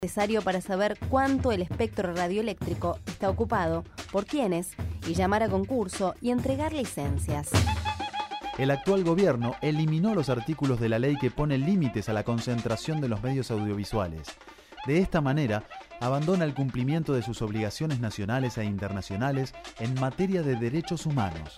Necesario para saber cuánto el espectro radioeléctrico está ocupado, por quiénes, y llamar a concurso y entregar licencias. El actual gobierno eliminó los artículos de la ley que ponen límites a la concentración de los medios audiovisuales. De esta manera, abandona el cumplimiento de sus obligaciones nacionales e internacionales en materia de derechos humanos.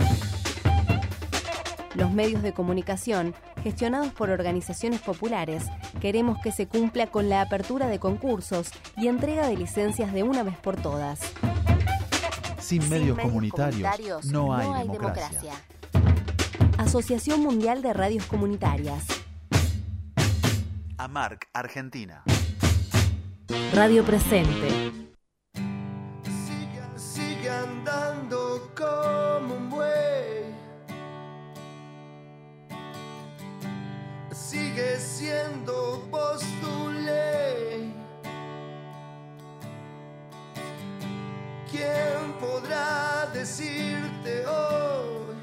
Los medios de comunicación, gestionados por organizaciones populares, queremos que se cumpla con la apertura de concursos y entrega de licencias de una vez por todas. Sin medios comunitarios no hay democracia. Asociación Mundial de Radios Comunitarias. AMARC, Argentina. Radio Presente. Sigue andando como un buey. Sigue siendo vos tu ley. ¿Quién podrá decirte hoy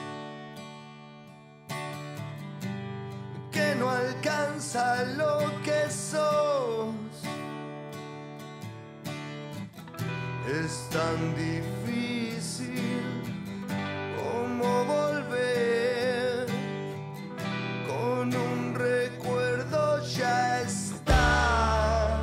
que no alcanza lo que sos? Es tan difícil como volver, con un recuerdo ya está.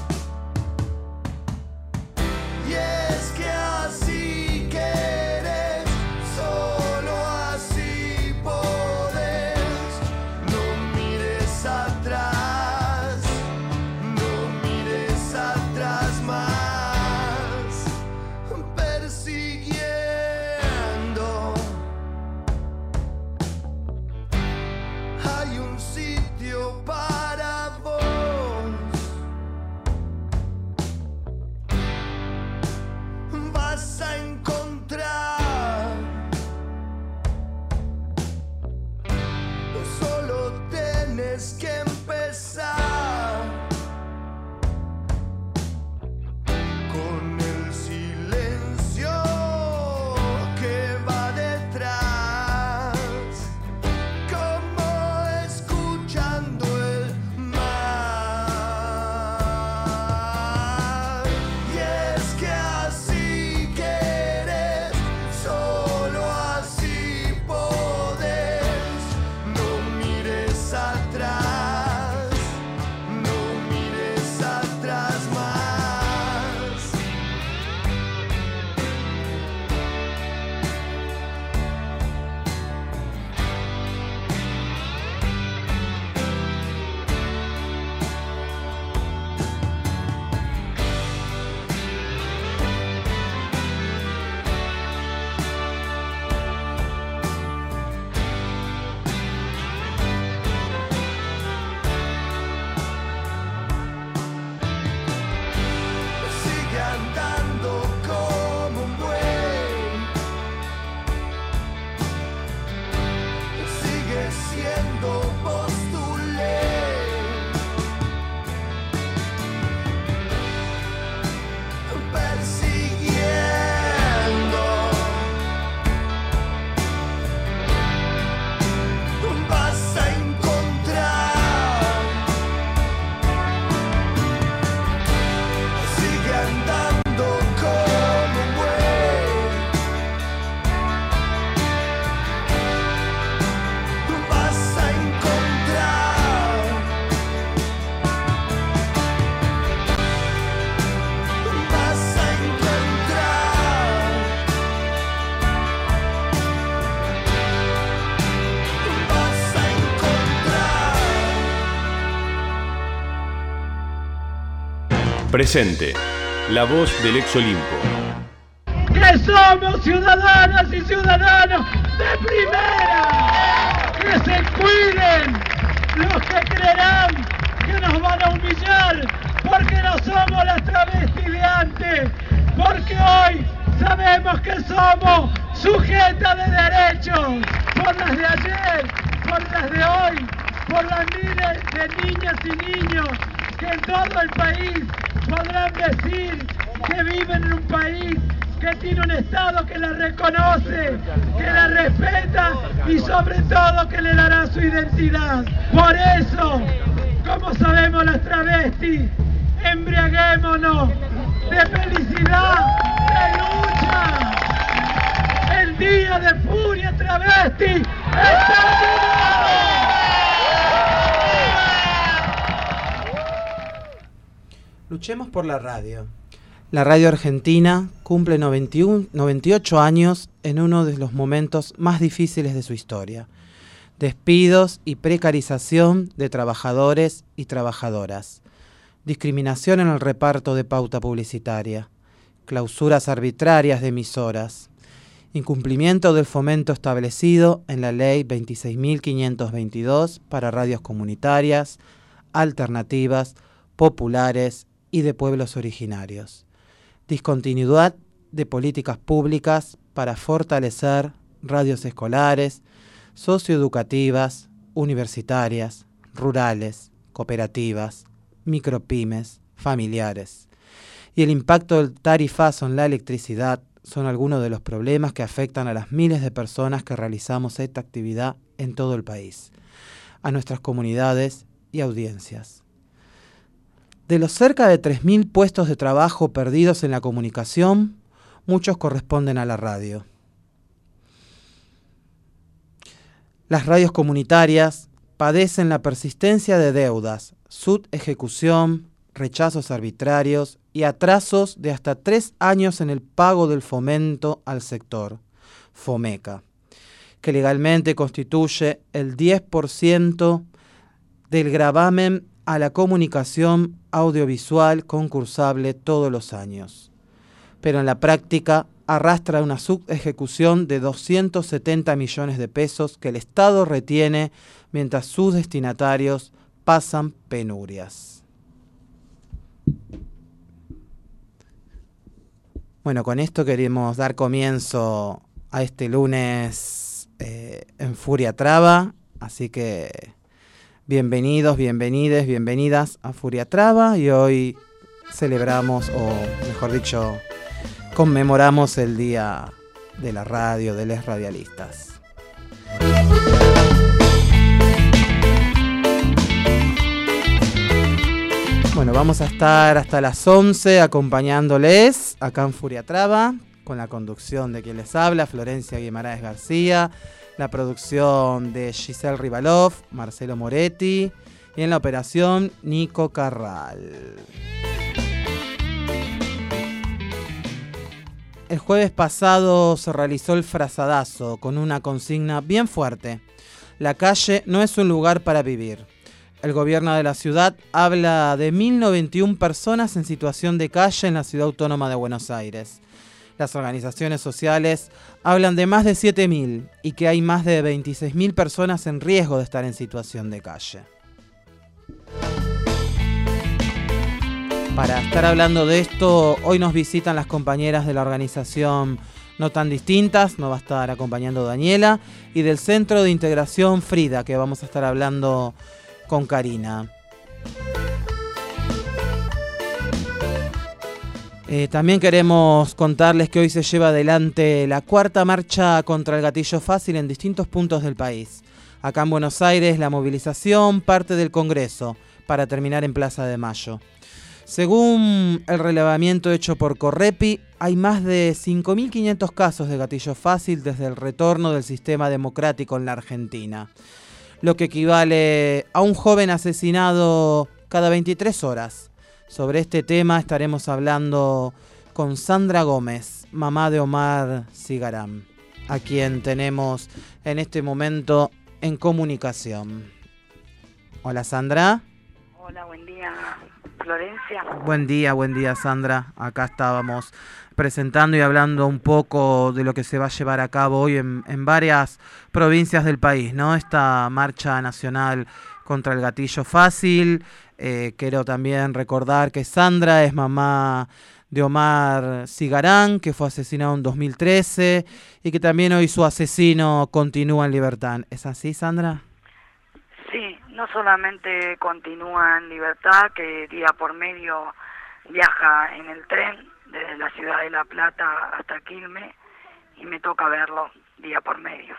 Y es que así querés, solo así podés. No mires atrás, no mires atrás más. Hay un sitio para vos. Vas a encontrar. Solo tienes que empezar con el silencio que va detrás. Presente, la voz del ex Olimpo. ¡Que somos ciudadanas y ciudadanos de primera! ¡Que se cuiden los que creerán que nos van a humillar porque no somos las travestis de antes! Porque hoy sabemos que somos sujetas de derechos por las de ayer, por las de hoy, por las miles de niñas y niños que en todo el país podrán decir que viven en un país que tiene un Estado que la reconoce, que la respeta y sobre todo que le dará su identidad. Por eso, como sabemos las travestis, embriaguémonos de felicidad, de lucha. El día de furia travesti está terminado. Luchemos por la radio. La radio argentina cumple 98 años en uno de los momentos más difíciles de su historia. Despidos y precarización de trabajadores y trabajadoras. Discriminación en el reparto de pauta publicitaria. Clausuras arbitrarias de emisoras. Incumplimiento del fomento establecido en la Ley 26.522 para radios comunitarias, alternativas, populares y de pueblos originarios. Discontinuidad de políticas públicas para fortalecer radios escolares, socioeducativas, universitarias, rurales, cooperativas, micropymes, familiares. Y el impacto del tarifazo en la electricidad son algunos de los problemas que afectan a las miles de personas que realizamos esta actividad en todo el país, a nuestras comunidades y audiencias. De los cerca de 3.000 puestos de trabajo perdidos en la comunicación, muchos corresponden a la radio. Las radios comunitarias padecen la persistencia de deudas, subejecución, rechazos arbitrarios y atrasos de hasta 3 años en el pago del fomento al sector, FOMECA, que legalmente constituye el 10% del gravamen a la comunicación audiovisual concursable todos los años. Pero en la práctica arrastra una subejecución de 270 millones de pesos que el Estado retiene mientras sus destinatarios pasan penurias. Bueno, con esto queremos dar comienzo a este lunes en Furia Traba, así que bienvenidos, bienvenides, bienvenidas a Furia Traba, y hoy celebramos, o mejor dicho, conmemoramos el Día de la Radio, de los radialistas. Bueno, vamos a estar hasta las 11 acompañándoles acá en Furia Traba, con la conducción de quien les habla, Florencia Guimaraes García, la producción de Giselle Rivalov, Marcelo Moretti, y en la operación Nico Carral. El jueves pasado se realizó el frazadazo con una consigna bien fuerte: la calle no es un lugar para vivir. El gobierno de la ciudad habla de 1.091 personas en situación de calle en la Ciudad Autónoma de Buenos Aires. Las organizaciones sociales hablan de más de 7.000 y que hay más de 26.000 personas en riesgo de estar en situación de calle. Para estar hablando de esto, hoy nos visitan las compañeras de la organización No Tan Distintas, nos va a estar acompañando Daniela, y del Centro de Integración Frida, que vamos a estar hablando con Karina. También queremos contarles que hoy se lleva adelante la 4ª marcha contra el gatillo fácil en distintos puntos del país. Acá en Buenos Aires la movilización parte del Congreso para terminar en Plaza de Mayo. Según el relevamiento hecho por Correpi, hay más de 5.500 casos de gatillo fácil desde el retorno del sistema democrático en la Argentina, lo que equivale a un joven asesinado cada 23 horas. Sobre este tema estaremos hablando con Sandra Gómez, mamá de Omar Cigarán, a quien tenemos en este momento en comunicación. Hola, Sandra. Hola, buen día, Florencia. Buen día, Sandra. Acá estábamos presentando y hablando un poco de lo que se va a llevar a cabo hoy en varias provincias del país, ¿no? Esta marcha nacional contra el gatillo fácil. Quiero también recordar que Sandra es mamá de Omar Cigarán, que fue asesinado en 2013 y que también hoy su asesino continúa en libertad. ¿Es así, Sandra? Sí, no solamente continúa en libertad, que día por medio viaja en el tren desde la ciudad de La Plata hasta Quilmes y me toca verlo día por medio.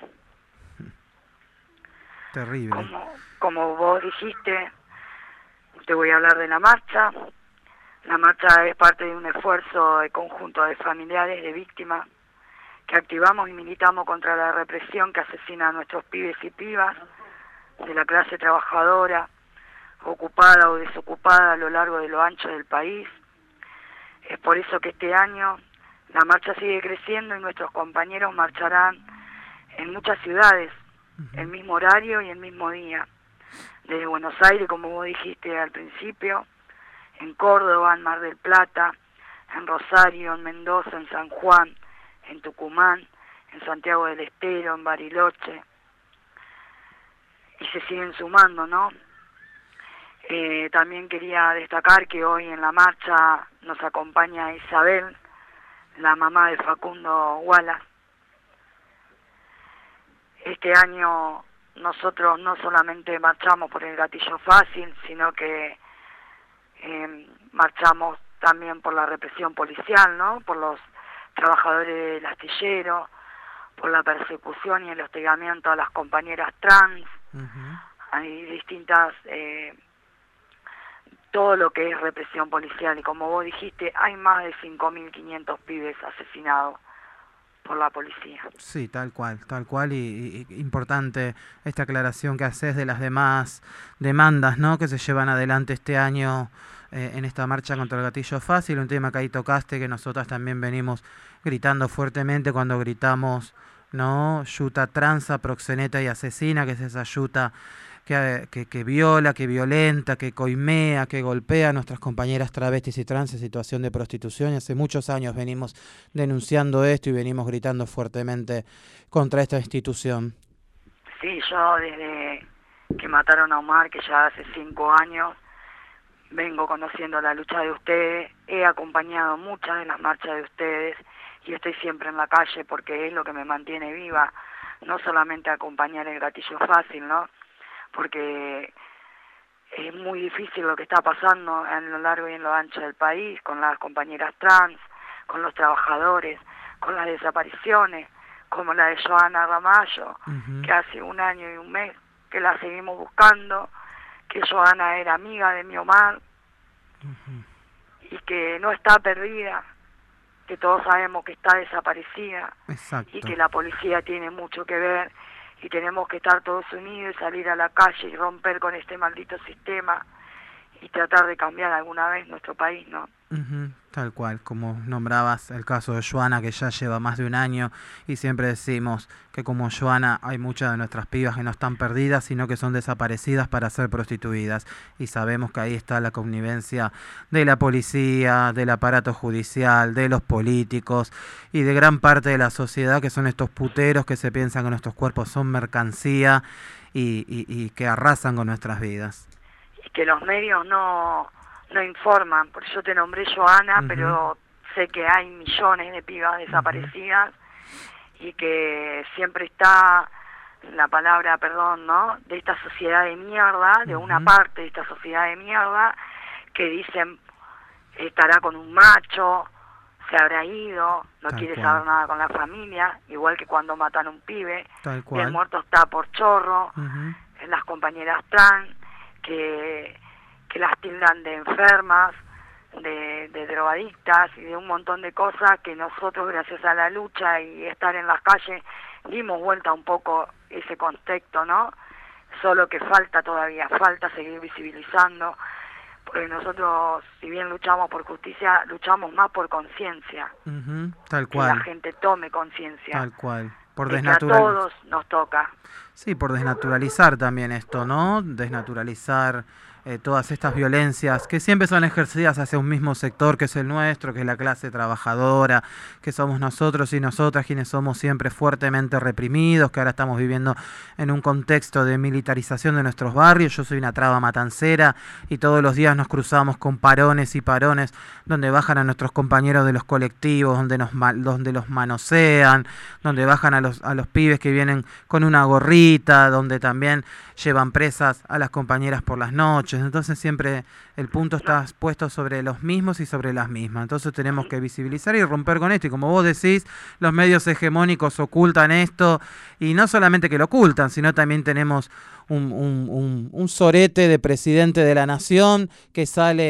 Terrible. Como vos dijiste, te voy a hablar de la marcha. La marcha es parte de un esfuerzo de conjunto de familiares de víctimas que activamos y militamos contra la represión que asesina a nuestros pibes y pibas de la clase trabajadora, ocupada o desocupada a lo largo de lo ancho del país. Es por eso que este año la marcha sigue creciendo y nuestros compañeros marcharán en muchas ciudades, el mismo horario y el mismo día. Desde Buenos Aires, como vos dijiste al principio, en Córdoba, en Mar del Plata, en Rosario, en Mendoza, en San Juan, en Tucumán, en Santiago del Estero, en Bariloche, y se siguen sumando, ¿no? También quería destacar que hoy en la marcha nos acompaña Isabel, la mamá de Facundo Wallace. Este año nosotros no solamente marchamos por el gatillo fácil, sino que marchamos también por la represión policial, ¿no? Por los trabajadores del astillero, por la persecución y el hostigamiento a las compañeras trans. Hay distintas, todo lo que es represión policial, y como vos dijiste, hay más de 5.500 pibes asesinados por la policía. Sí, tal cual, y importante esta aclaración que haces de las demás demandas, ¿no?, que se llevan adelante este año en esta marcha contra el gatillo fácil, un tema que ahí tocaste, que nosotras también venimos gritando fuertemente cuando gritamos, ¿no?, yuta transa, proxeneta y asesina, que es esa yuta que viola, que violenta, que coimea, que golpea a nuestras compañeras travestis y trans en situación de prostitución, y hace muchos años venimos denunciando esto y venimos gritando fuertemente contra esta institución. Sí, yo desde que mataron a Omar, que ya hace 5 años, vengo conociendo la lucha de ustedes, he acompañado muchas de las marchas de ustedes y estoy siempre en la calle porque es lo que me mantiene viva, no solamente acompañar el gatillo fácil, ¿no?, porque es muy difícil lo que está pasando en lo largo y en lo ancho del país, con las compañeras trans, con los trabajadores, con las desapariciones, como la de Joana Ramallo, que hace 1 año y 1 mes que la seguimos buscando, que Joana era amiga de mi Omar, y que no está perdida, que todos sabemos que está desaparecida. Exacto. Y que la policía tiene mucho que ver, y tenemos que estar todos unidos y salir a la calle y romper con este maldito sistema y tratar de cambiar alguna vez nuestro país, ¿no? Tal cual, como nombrabas el caso de Joana, que ya lleva más de 1 año, y siempre decimos que como Joana hay muchas de nuestras pibas que no están perdidas, sino que son desaparecidas para ser prostituidas, y sabemos que ahí está la connivencia de la policía, del aparato judicial, de los políticos y de gran parte de la sociedad, que son estos puteros que se piensan que nuestros cuerpos son mercancía y que arrasan con nuestras vidas. Y que los medios no informan, por eso te nombré Joana, pero sé que hay millones de pibas desaparecidas y que siempre está la palabra, perdón, ¿no?, de esta sociedad de mierda, de una parte de esta sociedad de mierda, que dicen estará con un macho, se habrá ido, no quiere saber nada con la familia, igual que cuando matan a un pibe, y el muerto está por chorro, las compañeras trans, que las tildan de enfermas, de drogadictas y de un montón de cosas que nosotros, gracias a la lucha y estar en las calles, dimos vuelta un poco ese contexto, ¿no? Solo que falta seguir visibilizando, porque nosotros, si bien luchamos por justicia, luchamos más por conciencia. Tal cual. Que la gente tome conciencia. Tal cual. Por que a todos nos toca. Sí, por desnaturalizar también esto, ¿no? Desnaturalizar todas estas violencias que siempre son ejercidas hacia un mismo sector, que es el nuestro, que es la clase trabajadora, que somos nosotros y nosotras quienes somos siempre fuertemente reprimidos, que ahora estamos viviendo en un contexto de militarización de nuestros barrios. Yo soy una traba matancera y todos los días nos cruzamos con parones y parones donde bajan a nuestros compañeros de los colectivos, donde los manosean, donde bajan a los pibes que vienen con una gorrita, donde también llevan presas a las compañeras por las noches. Entonces siempre el punto está puesto sobre los mismos y sobre las mismas. Entonces tenemos que visibilizar y romper con esto. Y como vos decís, los medios hegemónicos ocultan esto, y no solamente que lo ocultan, sino también tenemos un sorete de presidente de la nación que sale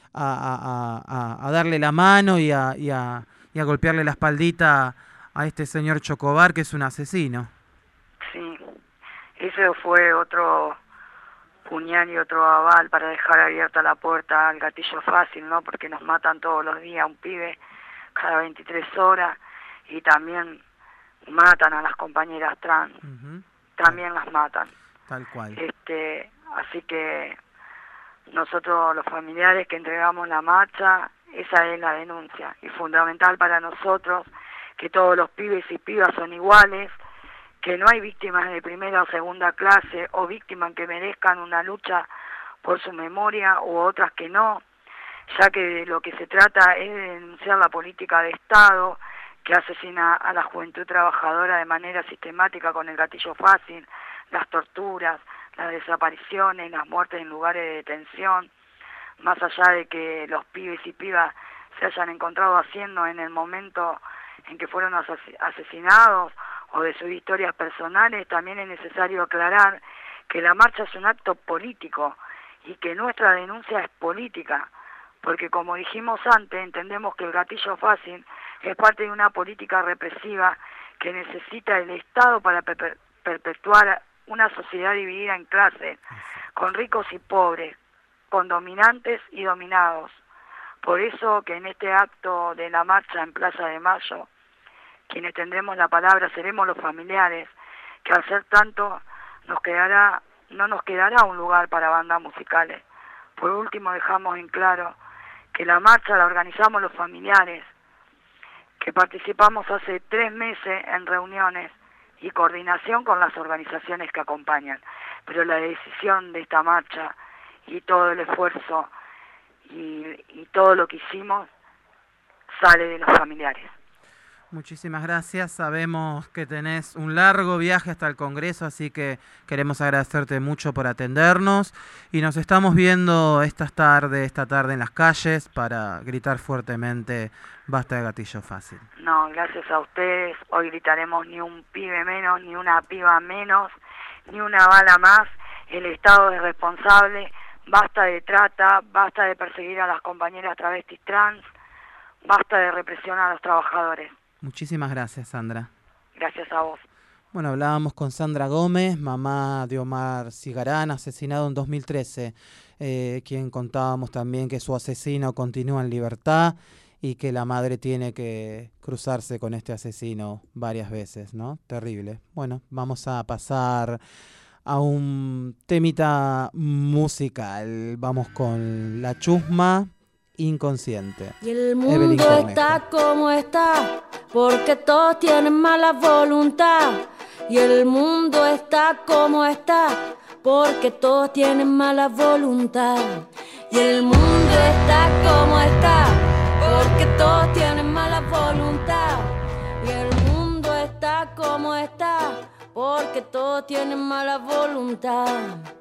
a darle la mano y a golpearle la espaldita a este señor Chocobar, que es un asesino. Sí, ese fue otro puñal y otro aval para dejar abierta la puerta al gatillo fácil, ¿no? Porque nos matan todos los días un pibe cada 23 horas y también matan a las compañeras trans, también las matan. Tal cual. Así que nosotros los familiares que entregamos la marcha, esa es la denuncia, y fundamental para nosotros que todos los pibes y pibas son iguales, que no hay víctimas de primera o segunda clase o víctimas que merezcan una lucha por su memoria u otras que no, ya que de lo que se trata es de denunciar la política de Estado que asesina a la juventud trabajadora de manera sistemática con el gatillo fácil, las torturas, las desapariciones, las muertes en lugares de detención, más allá de que los pibes y pibas se hayan encontrado haciendo en el momento en que fueron asesinados o de sus historias personales, también es necesario aclarar que la marcha es un acto político y que nuestra denuncia es política, porque como dijimos antes, entendemos que el gatillo fácil es parte de una política represiva que necesita el Estado para perpetuar una sociedad dividida en clases, con ricos y pobres, con dominantes y dominados. Por eso que en este acto de la marcha en Plaza de Mayo, quienes tendremos la palabra seremos los familiares, que al ser tanto no nos quedará un lugar para bandas musicales. Por último, dejamos en claro que la marcha la organizamos los familiares, que participamos hace 3 meses en reuniones y coordinación con las organizaciones que acompañan, pero la decisión de esta marcha y todo el esfuerzo y todo lo que hicimos sale de los familiares. Muchísimas gracias. Sabemos que tenés un largo viaje hasta el Congreso, así que queremos agradecerte mucho por atendernos y nos estamos viendo esta tarde en las calles para gritar fuertemente basta de gatillo fácil. No, gracias a ustedes. Hoy gritaremos ni un pibe menos, ni una piba menos, ni una bala más. El Estado es responsable. Basta de trata, basta de perseguir a las compañeras travestis trans, basta de represión a los trabajadores. Muchísimas gracias, Sandra. Gracias a vos. Bueno, hablábamos con Sandra Gómez, mamá de Omar Cigarán, asesinado en 2013, quien contábamos también que su asesino continúa en libertad y que la madre tiene que cruzarse con este asesino varias veces, ¿no? Terrible. Bueno, vamos a pasar a un temita musical. Vamos con La Chusma, Inconsciente. Y el mundo está como está, porque todos tienen mala voluntad. Y el mundo está como está, porque todos tienen mala voluntad. Y el mundo está como está, porque todos tienen mala voluntad. Y el mundo está como está, porque todos tienen mala voluntad.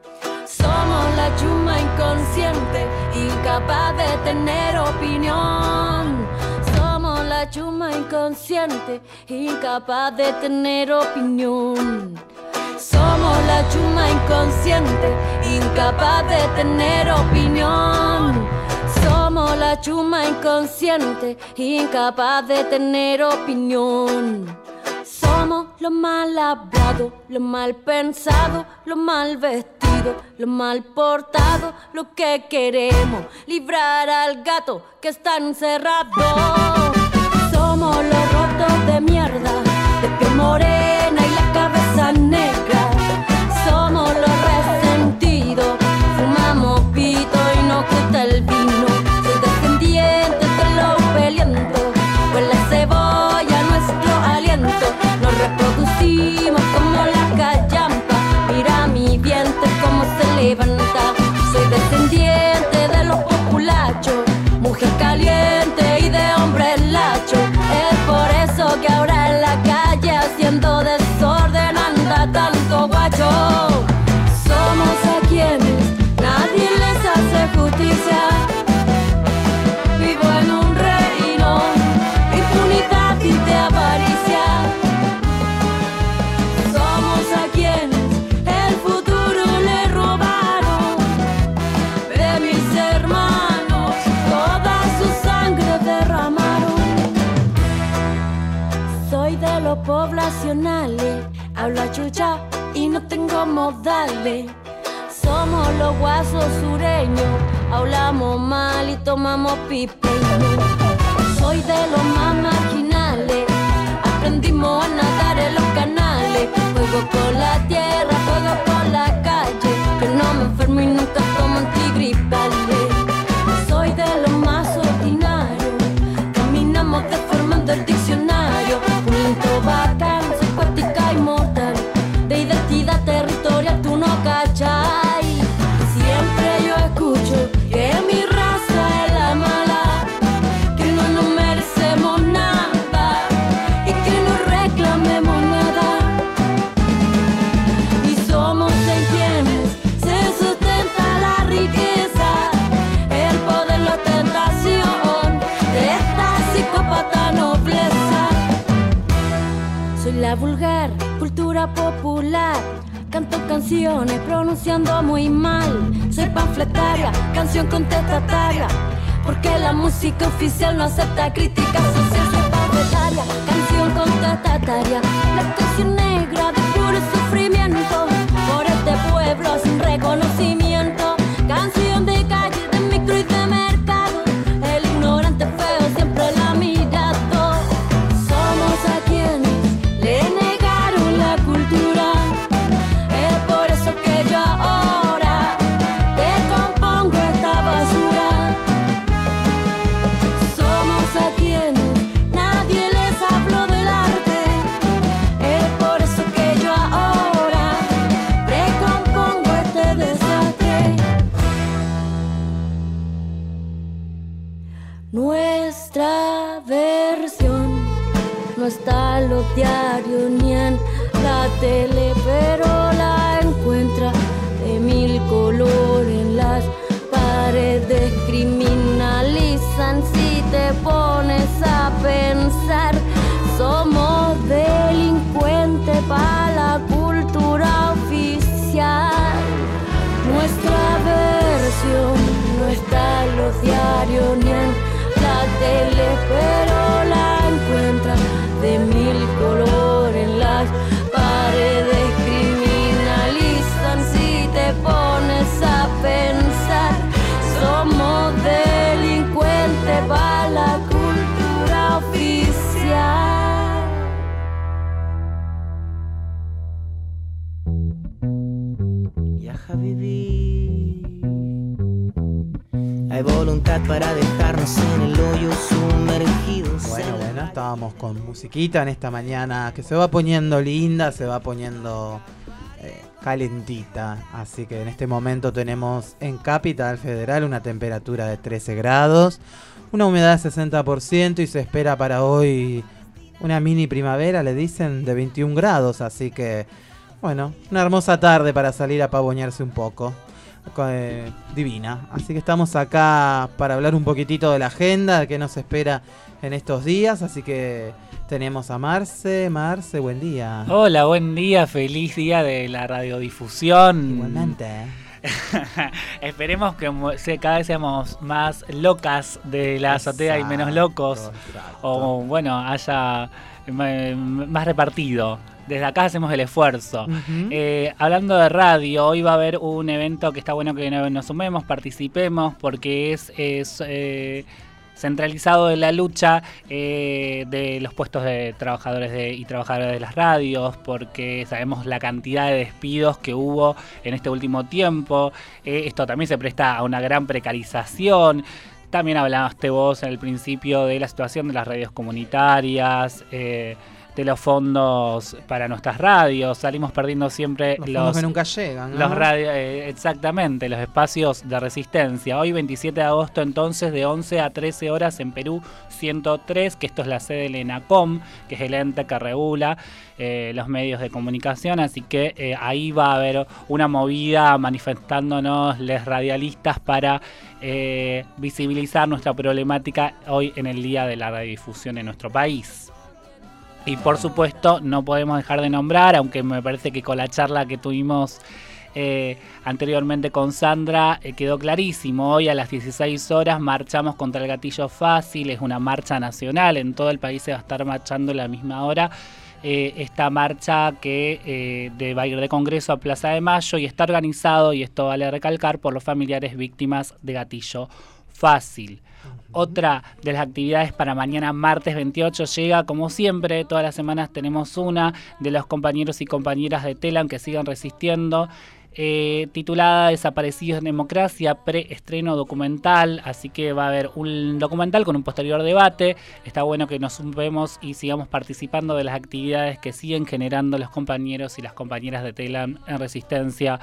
Somos la chusma inconsciente, incapaz de tener opinión. Somos la chusma inconsciente, incapaz de tener opinión. Somos la chusma inconsciente, incapaz de tener opinión. Somos la chusma inconsciente, incapaz de tener opinión. Somos lo mal hablado, lo mal pensado, lo mal vestido, lo mal portado, lo que queremos, librar al gato que está encerrado. Somos los rotos de mierda, de piel morena y la cabeza negra. Somos los resentidos, fumamos pito y nos gusta el vino. Soy descendiente de los pelientos, pues la cebolla nuestro aliento. Nos reproducimos como la callampa, mira mi vientre como se levanta. Soy descendiente de los populachos, mujer caliente y de hombre lacho. Es por eso que ahora en la calle haciendo desorden anda nacionales. Hablo a chucha y no tengo modales. Somos los guasos sureños, hablamos mal y tomamos pipeño. Soy de los más marginales, aprendimos a nadar en los canales. Juego con la tierra, juego con la calle, que no me enfermo y nunca tomo antigripales. Soy de los más ordinarios, caminamos deformando el diccionario. Un intro bacán, soy poética y mortal, de identidad territorial tú no cachas. Siempre yo escucho que mi raza es la mala, que no nos merecemos nada y que no reclamemos nada. Y somos en quienes se sustenta la riqueza, el poder, la tentación de esta psicópata nobleza. Soy la vulgar cultura popular, canto canciones pronunciando muy mal. Soy panfletaria, canción contestataria, porque la música oficial no acepta crítica social. Soy panfletaria, canción contestataria, la canción negra de puro sufrimiento por este pueblo sin reconocimiento. Canción de calle, de micro y de mercado, el ignorante feo siempre la ha mirado. Somos a quienes le negaron la cultura. Que yo ahora te compongo esta basura. Somos a quienes nadie les habló del arte. Es por eso que yo ahora te compongo este desastre. Nuestra versión no está en los diarios ni en la tele, pero la encuentra de mil colores en las paredes. Criminalizan si te pones a pensar. Somos delincuentes para la cultura oficial. Nuestra versión no está en los diarios ni en la tele, pero la encuentra de mil colores en las paredes. Criminalizan si te pones a pensar. Somos delincuentes para la cultura oficial. Viaja a vivir. Hay voluntad para dejarnos en el hoyo sumergidos. Bueno, estábamos con musiquita en esta mañana que se va poniendo linda, se va poniendo calentita. Así que en este momento tenemos en Capital Federal una temperatura de 13 grados, una humedad de 60% y se espera para hoy una mini primavera, le dicen, de 21 grados. Así que, bueno, una hermosa tarde para salir a pavonearse un poco. Divina. Así que estamos acá para hablar un poquitito de la agenda, de qué nos espera en estos días. Así que tenemos a Marce. Marce, buen día. Hola, buen día, feliz día de la radiodifusión. Igualmente. Esperemos que cada vez seamos más locas de la azotea y menos locos. Exacto. O bueno, haya más repartido. Desde acá hacemos el esfuerzo. Hablando de radio, hoy va a haber un evento que está bueno que nos sumemos, participemos, porque es centralizado de la lucha de los puestos de trabajadores y trabajadoras de las radios, porque sabemos la cantidad de despidos que hubo en este último tiempo. Esto también se presta a una gran precarización. También hablaste vos en el principio de la situación de las radios comunitarias, de los fondos para nuestras radios. Salimos perdiendo siempre los fondos que nunca llegan, ¿no? Exactamente, los espacios de resistencia. Hoy 27 de agosto entonces de 11 a 13 horas en Perú 103, que esto es la sede del ENACOM, que es el ente que regula los medios de comunicación, así que ahí va a haber una movida manifestándonos les radialistas para visibilizar nuestra problemática hoy en el Día de la Radiodifusión en nuestro país. Y por supuesto no podemos dejar de nombrar, aunque me parece que con la charla que tuvimos anteriormente con Sandra quedó clarísimo. Hoy a las 16 horas marchamos contra el gatillo fácil, es una marcha nacional, en todo el país se va a estar marchando a la misma hora. esta marcha que va a ir de Congreso a Plaza de Mayo y está organizado, y esto vale recalcar, por los familiares víctimas de gatillo fácil. Otra de las actividades para mañana, martes 28, llega, como siempre, todas las semanas tenemos una de los compañeros y compañeras de TELAN que sigan resistiendo, titulada Desaparecidos en Democracia, preestreno documental, así que va a haber un documental con un posterior debate. Está bueno que nos sumemos y sigamos participando de las actividades que siguen generando los compañeros y las compañeras de TELAN en resistencia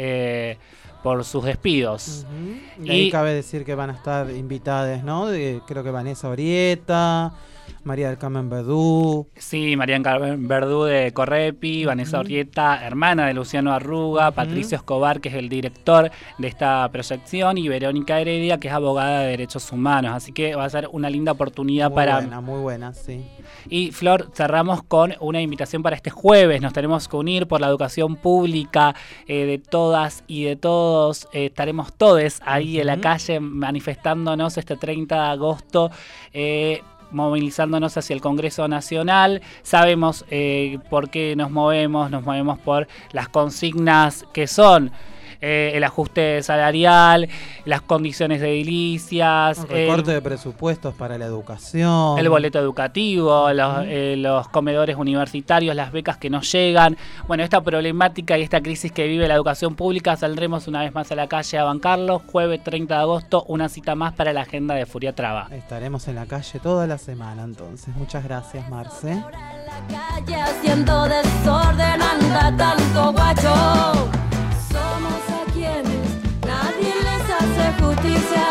por sus despidos. Y ahí cabe decir que van a estar invitadas, ¿no? Creo que Vanessa Orieta, María del Carmen Verdú. Sí, María del Carmen Verdú de Correpi, Vanessa Orieta, hermana de Luciano Arruga, Patricio Escobar, que es el director de esta proyección, y Verónica Heredia, que es abogada de derechos humanos. Así que va a ser una linda oportunidad Muy buena, sí. Y Flor, cerramos con una invitación para este jueves. Nos tenemos que unir por la educación pública de todas y de todos. Estaremos todos ahí en la calle manifestándonos este 30 de agosto, movilizándonos hacia el Congreso Nacional. Sabemos por qué nos movemos por las consignas que son el ajuste salarial, las condiciones edilicias, el recorte de presupuestos para la educación, el boleto educativo, los comedores universitarios, las becas que no llegan. Bueno, esta problemática y esta crisis que vive la educación pública, saldremos una vez más a la calle a bancarlo. Jueves 30 de agosto, una cita más para la agenda de Furia Traba. Estaremos en la calle toda la semana, entonces. Muchas gracias, Marce. Calle haciendo desorden, anda tanto guacho. Somos a quienes nadie les hace justicia.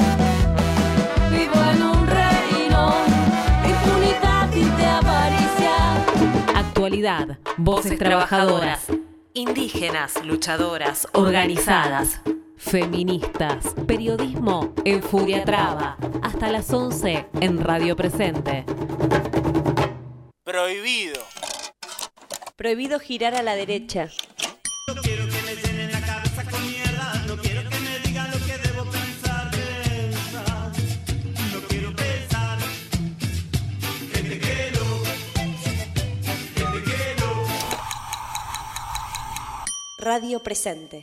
Vivo en un reino, impunidad y de avaricia. Actualidad, voces trabajadoras, indígenas, luchadoras, organizadas, feministas, periodismo en Furia Traba. Hasta las 11 en Radio Presente. Prohibido. Prohibido girar a la derecha. No quiero que me llenen la cabeza con mierda. No quiero que me digan lo que debo pensar. No quiero pensar que te quiero. Radio Presente.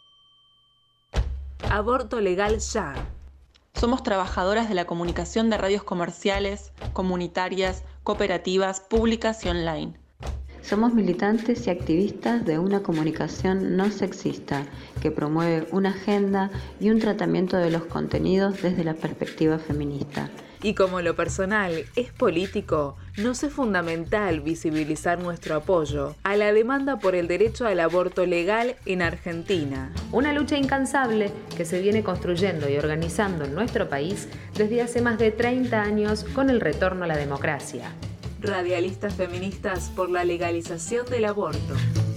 Aborto legal ya. Somos trabajadoras de la comunicación de radios comerciales, comunitarias, cooperativas, públicas y online. Somos militantes y activistas de una comunicación no sexista que promueve una agenda y un tratamiento de los contenidos desde la perspectiva feminista. Y como lo personal es político, nos es fundamental visibilizar nuestro apoyo a la demanda por el derecho al aborto legal en Argentina. Una lucha incansable que se viene construyendo y organizando en nuestro país desde hace más de 30 años con el retorno a la democracia. Radialistas feministas por la legalización del aborto.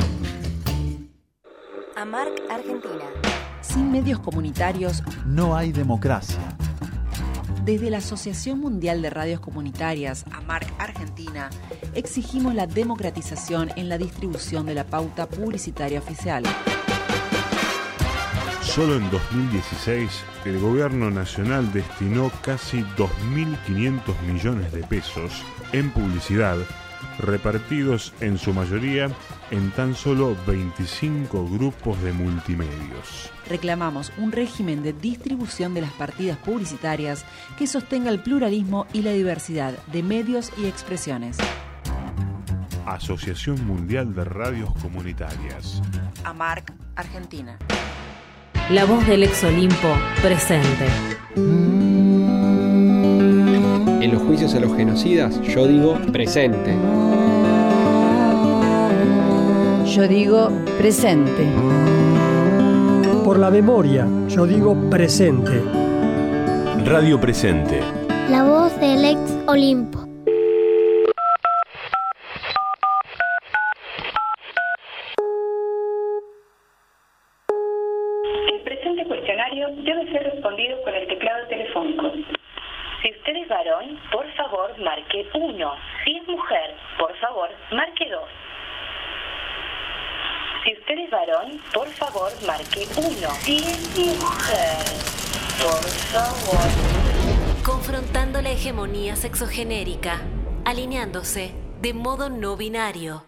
AMARC Argentina. Sin medios comunitarios no hay democracia. Desde la Asociación Mundial de Radios Comunitarias, AMARC Argentina, exigimos la democratización en la distribución de la pauta publicitaria oficial. Solo en 2016, el gobierno nacional destinó casi 2.500 millones de pesos en publicidad, repartidos en su mayoría en tan solo 25 grupos de multimedios. Reclamamos un régimen de distribución de las partidas publicitarias que sostenga el pluralismo y la diversidad de medios y expresiones. Asociación Mundial de Radios Comunitarias. AMARC Argentina. La voz del ex Olimpo presente. En los juicios a los genocidas, yo digo presente. Yo digo presente. Por la memoria, yo digo presente. Radio Presente. La voz del ex Olimpo. El presente cuestionario debe ser respondido con el teclado telefónico. Si usted es varón, por favor, marque 1. Si es mujer, por favor, marque 2. Si usted es varón, por favor, marque 1. Si es mujer, por favor. Confrontando la hegemonía sexogenérica, alineándose de modo no binario.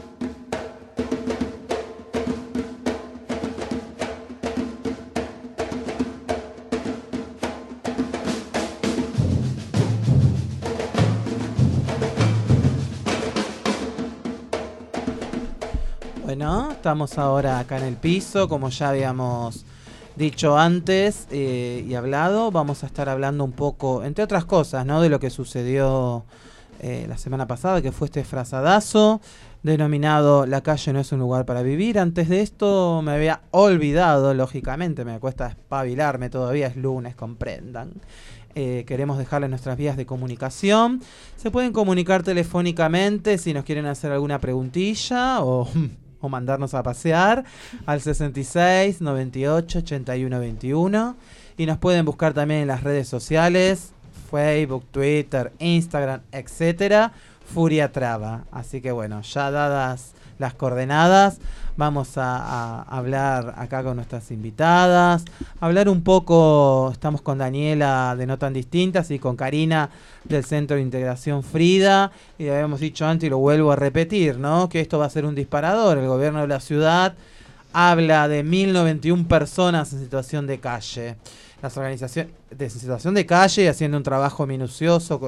Bueno, estamos ahora acá en el piso, como ya habíamos dicho antes y hablado. Vamos a estar hablando un poco, entre otras cosas, ¿no?, de lo que sucedió la semana pasada, que fue este frazadazo denominado La calle no es un lugar para vivir. Antes de esto me había olvidado, lógicamente, me cuesta espabilarme, todavía es lunes, comprendan. Queremos dejarles nuestras vías de comunicación. Se pueden comunicar telefónicamente si nos quieren hacer alguna preguntilla o mandarnos a pasear al 66 98 81 21, y nos pueden buscar también en las redes sociales, Facebook, Twitter, Instagram, etcétera, Furia Traba. Así que bueno, ya dadas las coordenadas, vamos a hablar acá con nuestras invitadas, hablar un poco. Estamos con Daniela de No Tan Distintas y con Karina del Centro de Integración Frida, y habíamos dicho antes y lo vuelvo a repetir, ¿no?, que esto va a ser un disparador. El gobierno de la ciudad habla de 1091 personas en situación de calle. Las organizaciones de situación de calle haciendo un trabajo minucioso,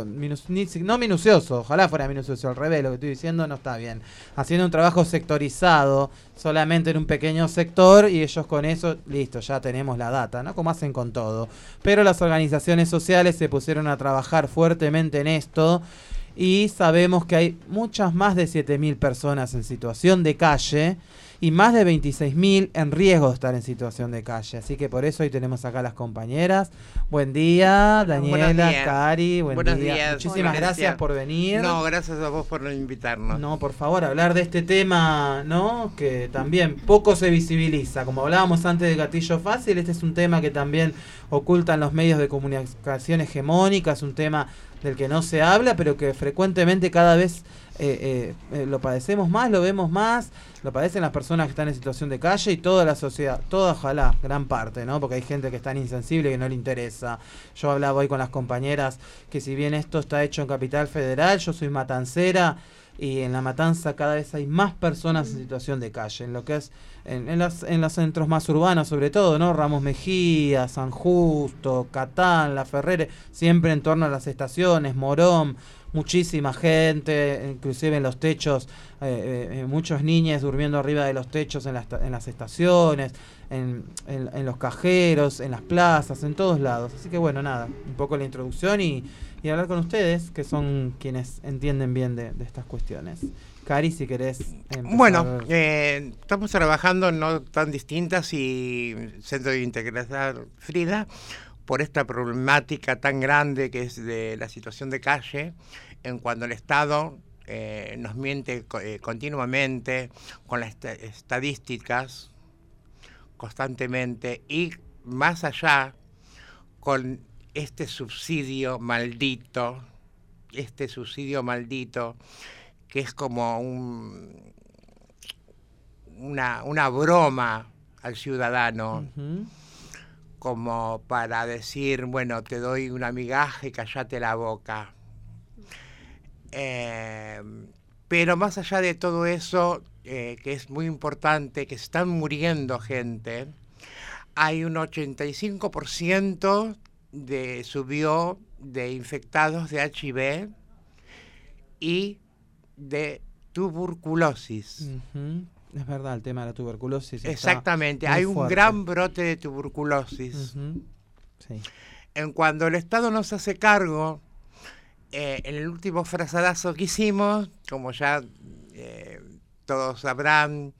no minucioso, ojalá fuera minucioso, al revés, lo que estoy diciendo no está bien. Haciendo un trabajo sectorizado, solamente en un pequeño sector, y ellos con eso, listo, ya tenemos la data, ¿no?, como hacen con todo. Pero las organizaciones sociales se pusieron a trabajar fuertemente en esto, y sabemos que hay muchas más de 7.000 personas en situación de calle y más de 26.000 en riesgo de estar en situación de calle. Así que por eso hoy tenemos acá a las compañeras. Buen día, Daniela, Cari, buenos días. Muchísimas gracias por venir. No, gracias a vos por invitarnos. No, por favor, hablar de este tema, ¿no?, que también poco se visibiliza. Como hablábamos antes de Gatillo Fácil, este es un tema que también ocultan los medios de comunicación hegemónicas, un tema del que no se habla, pero que frecuentemente cada vez lo padecemos más, lo vemos más, lo padecen las personas que están en situación de calle y toda la sociedad, toda, ojalá, gran parte, ¿no?, porque hay gente que es tan insensible que no le interesa. Yo hablaba hoy con las compañeras que si bien esto está hecho en Capital Federal, yo soy matancera, y en La Matanza cada vez hay más personas en situación de calle, en lo que es en los centros más urbanos, sobre todo, ¿no?, Ramos Mejía, San Justo, Catán, La Ferrere, siempre en torno a las estaciones, Morón, muchísima gente, inclusive en los techos, muchos niños durmiendo arriba de los techos en las estaciones, en los cajeros, en las plazas, en todos lados. Así que bueno, nada, un poco la introducción y hablar con ustedes, que son quienes entienden bien de estas cuestiones. Cari, si querés empezar. Bueno, estamos trabajando en No Tan Distintas y Centro de Integración Frida por esta problemática tan grande que es de la situación de calle, en cuando el Estado nos miente continuamente con las estadísticas constantemente, y más allá con este subsidio maldito que es como una broma al ciudadano. Uh-huh. Como para decir, bueno, te doy una migaja y callate la boca. Pero más allá de todo eso, que es muy importante, que se están muriendo gente, hay un 85% subió de infectados de HIV y de tuberculosis. Uh-huh. Es verdad, el tema de la tuberculosis. Exactamente, hay un gran brote de tuberculosis. Uh-huh. Sí. En cuando el Estado no se hace cargo, en el último frazadazo que hicimos, como ya todos sabrán,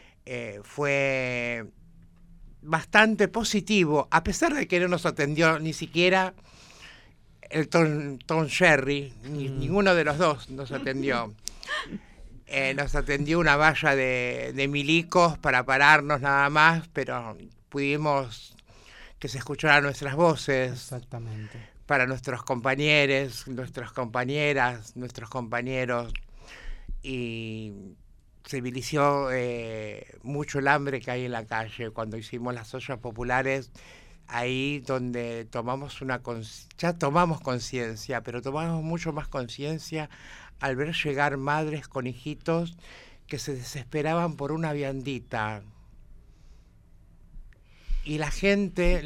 fue bastante positivo, a pesar de que no nos atendió ni siquiera el Tom Sherry, ninguno de los dos nos atendió. Nos atendió una valla de milicos para pararnos nada más, pero pudimos que se escucharan nuestras voces. Exactamente. Para nuestros compañeros, nuestras compañeras, nuestros compañeros, y se vilició mucho el hambre que hay en la calle. Cuando hicimos las ollas populares, ahí donde ya tomamos conciencia, pero tomamos mucho más conciencia al ver llegar madres con hijitos que se desesperaban por una viandita. Y la gente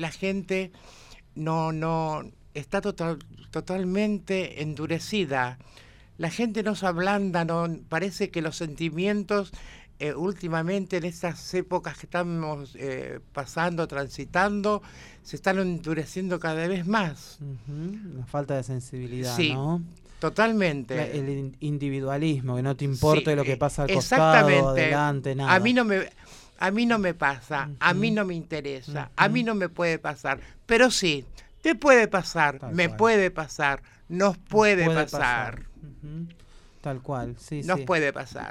no está totalmente endurecida. La gente no se ablanda, parece que los sentimientos últimamente en estas épocas que estamos transitando, se están endureciendo cada vez más. La falta de sensibilidad, sí, ¿no? Totalmente. El individualismo, que no te importe lo que pasa al exactamente. Costado, adelante, nada. A mí no me pasa, a mí no me interesa, a mí no me puede pasar, pero sí, te puede pasar, puede pasar, nos puede pasar. Tal cual, sí, nos puede pasar.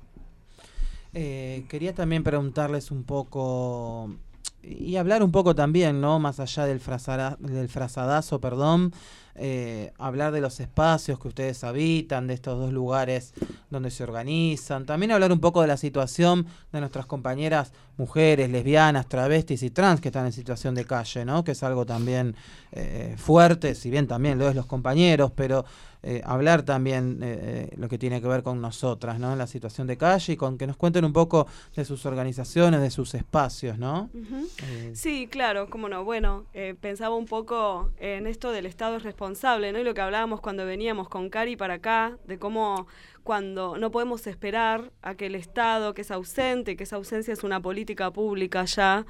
Quería también preguntarles un poco y hablar un poco también, ¿no? Más allá del frazadazo, hablar de los espacios que ustedes habitan, de estos dos lugares donde se organizan, también hablar un poco de la situación de nuestras compañeras mujeres, lesbianas, travestis y trans que están en situación de calle, ¿no? Que es algo también fuerte, si bien también lo es los compañeros, pero hablar también lo que tiene que ver con nosotras, ¿no? En la situación de calle y con que nos cuenten un poco de sus organizaciones, de sus espacios, ¿no? Sí, claro, cómo no. Bueno, pensaba un poco en esto del Estado responsable, ¿no? Y lo que hablábamos cuando veníamos con Cari para acá, de cómo cuando no podemos esperar a que el Estado, que es ausente, que esa ausencia es una política pública ya,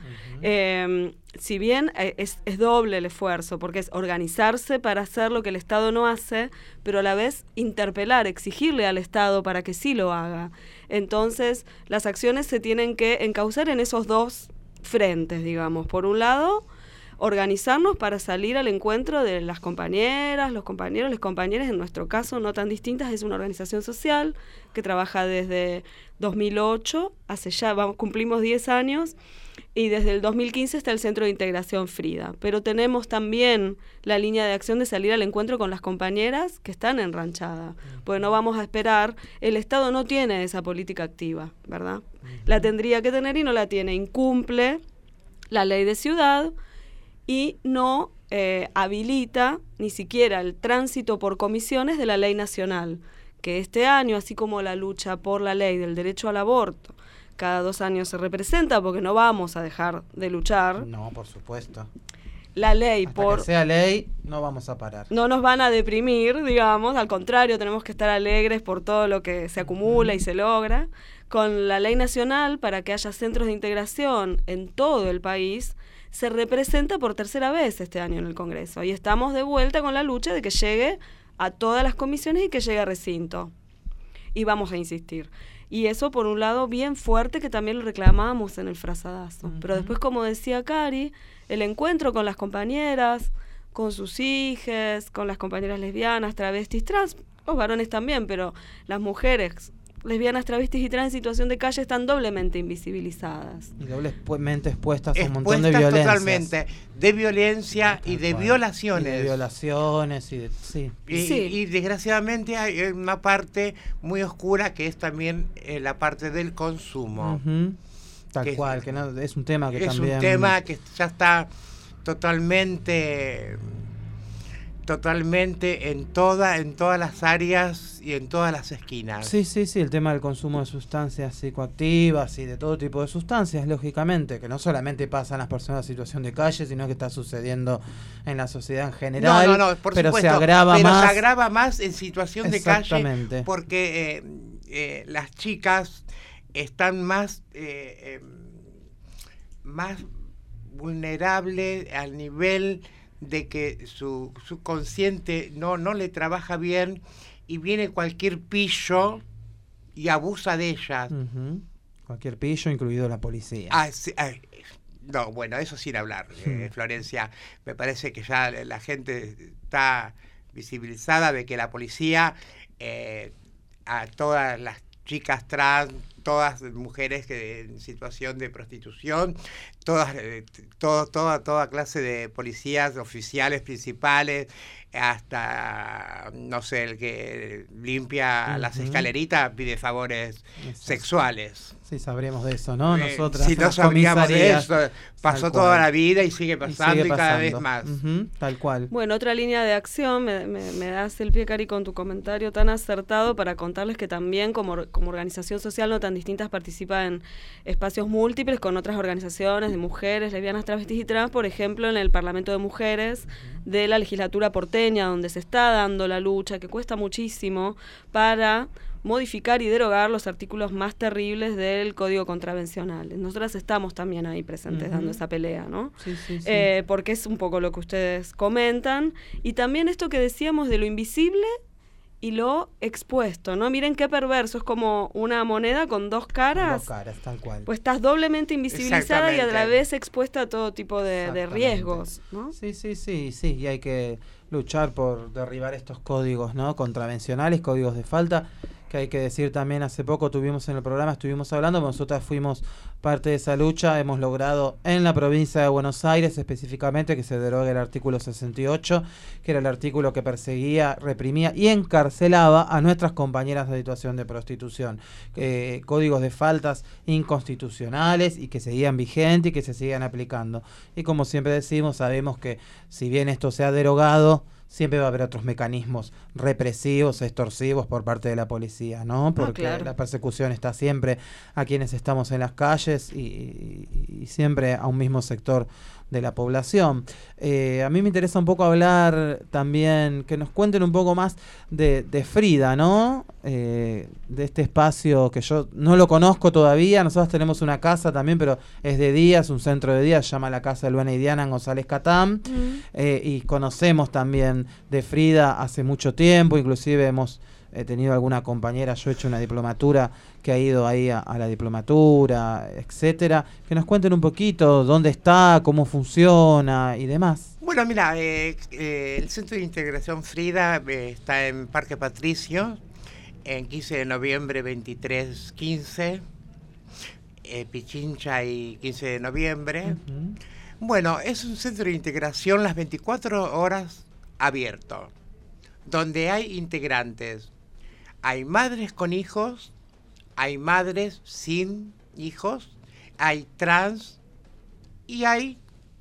si bien es doble el esfuerzo, porque es organizarse para hacer lo que el Estado no hace, pero a la vez interpelar, exigirle al Estado para que sí lo haga. Entonces, las acciones se tienen que encauzar en esos dos frentes, digamos. Por un lado, organizarnos para salir al encuentro de las compañeras, los compañeros, las compañeras, en nuestro caso no tan distintas, es una organización social que trabaja desde 2008, cumplimos 10 años, y desde el 2015 está el Centro de Integración Frida. Pero tenemos también la línea de acción de salir al encuentro con las compañeras que están en Ranchada, porque no vamos a esperar, el Estado no tiene esa política activa, ¿verdad? La tendría que tener y no la tiene, incumple la ley de ciudad, y no habilita ni siquiera el tránsito por comisiones de la ley nacional, que este año, así como la lucha por la ley del derecho al aborto, cada 2 años se representa, porque no vamos a dejar de luchar. No, por supuesto. La ley, hasta que sea ley, no vamos a parar. No nos van a deprimir, digamos, al contrario, tenemos que estar alegres por todo lo que se acumula y se logra. Con la ley nacional, para que haya centros de integración en todo el país, se representa por tercera vez este año en el Congreso. Y estamos de vuelta con la lucha de que llegue a todas las comisiones y que llegue a recinto. Y vamos a insistir. Y eso, por un lado, bien fuerte, que también lo reclamamos en el frazadazo. Pero después, como decía Cari, el encuentro con las compañeras, con sus hijes, con las compañeras lesbianas, travestis, trans, los varones también, pero las mujeres lesbianas, travestis y trans en situación de calle están doblemente invisibilizadas. Y doblemente expuestas a un montón de violencias. Totalmente, de violencia y de violaciones. Y de violaciones, y desgraciadamente hay una parte muy oscura que es también la parte del consumo. Tal cual, que no, es un tema que también... Es un tema que ya está totalmente en todas las áreas y en todas las esquinas. Sí, el tema del consumo de sustancias psicoactivas y de todo tipo de sustancias, lógicamente, que no solamente pasa en las personas en situación de calle, sino que está sucediendo en la sociedad en general. No, por pero supuesto, se agrava más en situación de calle, porque las chicas están más vulnerables al nivel de que su subconsciente no le trabaja bien y viene cualquier pillo y abusa de ellas. Cualquier pillo, incluido la policía. No, bueno, eso sin hablar, Florencia. Me parece que ya la gente está visibilizada de que la policía a todas las chicas trans, todas mujeres en situación de prostitución, toda clase de policías, oficiales principales, hasta, no sé, el que limpia las escaleritas pide favores sexuales. Sí, sabríamos de eso, ¿no? Nosotras, si no sabríamos de eso, pasó toda la vida y sigue pasando y cada vez más. Tal cual. Bueno, otra línea de acción, me das el pie, Cari, con tu comentario tan acertado para contarles que también como organización social no tan distintas participa en espacios múltiples con otras organizaciones de mujeres, lesbianas, travestis y trans, por ejemplo, en el Parlamento de Mujeres de la legislatura porteña, donde se está dando la lucha, que cuesta muchísimo, para modificar y derogar los artículos más terribles del Código Contravencional. Nosotras estamos también ahí presentes dando esa pelea, ¿no? Sí. Porque es un poco lo que ustedes comentan. Y también esto que decíamos de lo invisible y lo expuesto, ¿no? Miren qué perverso, es como una moneda con dos caras. Dos caras, tal cual. Pues estás doblemente invisibilizada y a la vez expuesta a todo tipo de riesgos, ¿no? Sí, y hay que luchar por derribar estos códigos, ¿no? Contravencionales, códigos de falta, que hay que decir también, hace poco tuvimos en el programa, estuvimos hablando, nosotras fuimos parte de esa lucha, hemos logrado en la provincia de Buenos Aires específicamente que se derogue el artículo 68, que era el artículo que perseguía, reprimía y encarcelaba a nuestras compañeras de situación de prostitución. Códigos de faltas inconstitucionales y que seguían vigentes y que se siguen aplicando. Y como siempre decimos, sabemos que si bien esto se ha derogado, siempre va a haber otros mecanismos represivos, extorsivos por parte de la policía, ¿no? Porque la persecución está siempre a quienes estamos en las calles y siempre a un mismo sector de la población. A mí me interesa un poco hablar también, que nos cuenten un poco más de Frida, ¿no? De este espacio que yo no lo conozco todavía. Nosotros tenemos una casa también, pero es de día, es un centro de día, se llama la Casa de Luana y Diana en González Catán. Y conocemos también de Frida hace mucho tiempo, inclusive hemos tenido alguna compañera, yo he hecho una diplomatura que ha ido ahí a la diplomatura, etcétera. Que nos cuenten un poquito dónde está, cómo funciona y demás. Bueno, mira, el Centro de Integración Frida está en Parque Patricio, en 15 de noviembre 2315, Pichincha y 15 de noviembre. Bueno, es un centro de integración las 24 horas abierto, donde hay integrantes. Hay madres con hijos, hay madres sin hijos, hay trans y hay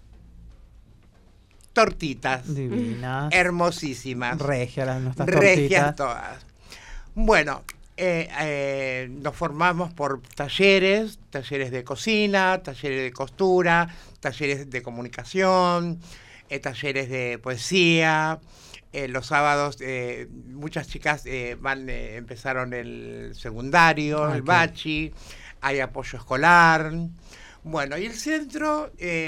tortitas. Divinas. Hermosísimas. Regias, nuestras regias tortitas. Todas. Bueno, nos formamos por talleres de cocina, talleres de costura, talleres de comunicación, talleres de poesía. Los sábados muchas chicas empezaron el secundario, el bachi, hay apoyo escolar. Bueno, y el centro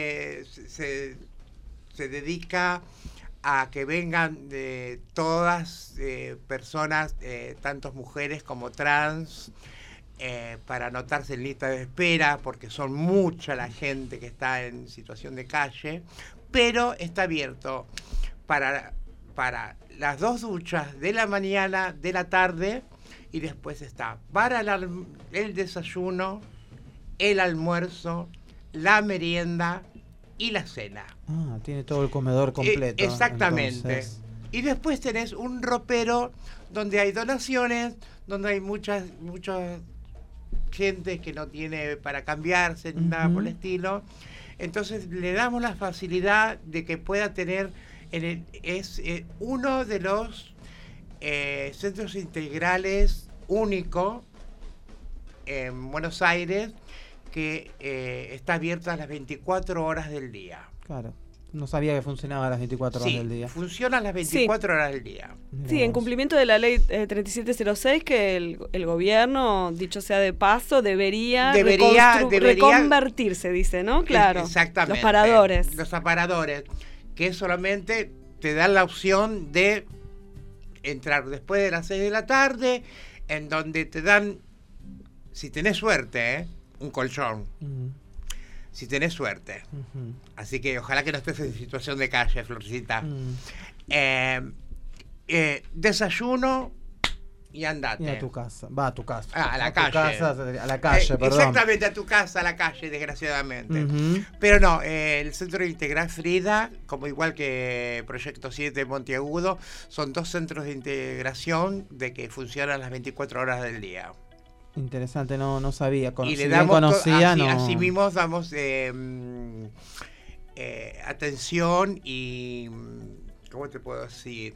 se dedica a que vengan de todas personas, tanto mujeres como trans, para anotarse en lista de espera, porque son mucha la gente que está en situación de calle, pero está abierto para las 2 duchas de la mañana, de la tarde, y después está para el desayuno, el almuerzo, la merienda y la cena. Tiene todo el comedor completo. Exactamente. Entonces. Y después tenés un ropero donde hay donaciones, donde hay mucha gente que no tiene para cambiarse, ni nada por el estilo. Entonces le damos la facilidad de que pueda tener... Es uno de los centros integrales único en Buenos Aires que está abierto a las 24 horas del día. Claro, no sabía que funcionaba a las 24 horas del día. Funciona a las 24 horas del día. Sí, en cumplimiento de la ley 3706, que el gobierno, dicho sea de paso, debería reconvertirse, dice, ¿no? Claro. Exactamente. Los aparadores, que solamente te dan la opción de entrar después de las 6 de la tarde, en donde te dan, si tenés suerte, un colchón. Si tenés suerte. Así que ojalá que no estés en situación de calle, Florcita. Desayuno y andate. Y a tu casa. Va a tu casa. A la calle. A la calle, perdón. Exactamente, a tu casa, a la calle, desgraciadamente. Uh-huh. Pero no, el Centro Integral Frida, como igual que Proyecto 7 de Monteagudo, son 2 centros de integración de que funcionan las 24 horas del día. Interesante, no sabía. Y le damos no. Así mismo damos atención y, ¿cómo te puedo decir?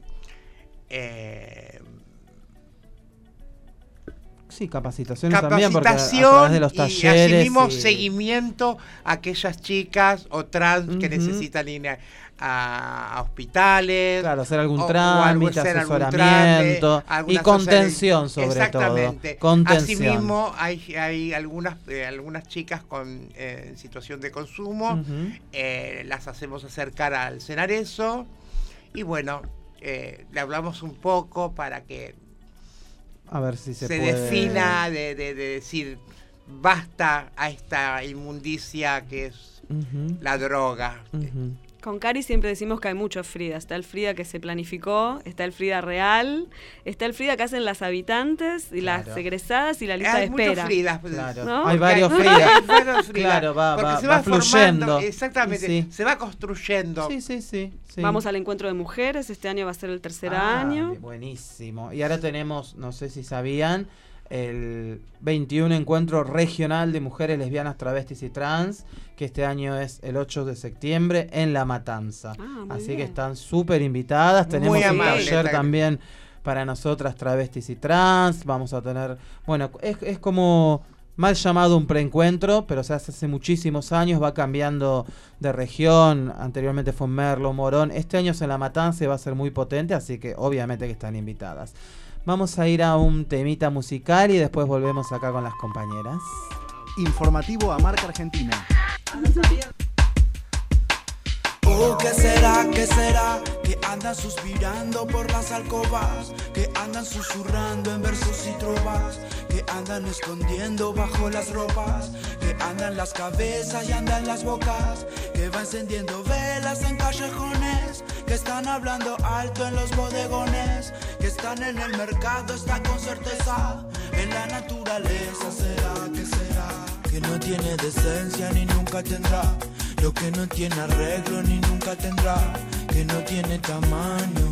Sí, capacitación también, porque a través de los talleres y asimismo seguimiento a aquellas chicas o trans que necesitan ir a hospitales, claro, hacer algún trámite, asesoramiento y contención sobre exactamente. todo. Contención. Asimismo hay algunas chicas en situación de consumo, las hacemos acercar al Cenareso y bueno, le hablamos un poco para que a ver si se puede defina de decir basta a esta inmundicia que es la droga. Con Cari siempre decimos que hay muchos Frida. Está el Frida que se planificó, está el Frida real, está el Frida que hacen las habitantes y las egresadas y la lista de espera. Muchos Fridas, claro. ¿No? Hay varios Fridas. Claro, va fluyendo. Exactamente, sí. Se va construyendo. Sí. Vamos al encuentro de mujeres, este año va a ser el 3er año. Buenísimo. Y ahora tenemos, no sé si sabían, el 21 encuentro regional de mujeres lesbianas, travestis y trans, que este año es el 8 de septiembre en La Matanza. Así que están súper invitadas. Tenemos un taller también para nosotras travestis y trans. Vamos a tener, bueno, es como mal llamado un preencuentro, pero se hace muchísimos años, va cambiando de región. Anteriormente fue Merlo, Morón. Este año es en La Matanza y va a ser muy potente, así que obviamente que están invitadas. Vamos a ir a un temita musical y después volvemos acá con las compañeras. Informativo a Marca Argentina. Oh, ¿qué será? Que andan suspirando por las alcobas, que andan susurrando en versos y trovas, que andan escondiendo bajo las ropas, que andan las cabezas y andan las bocas, que va encendiendo velas en callejones, que están hablando alto en los bodegones, que están en el mercado, están con certeza en la naturaleza. ¿Será? Que no tiene decencia ni nunca tendrá, lo que no tiene arreglo ni nunca tendrá, que no tiene tamaño.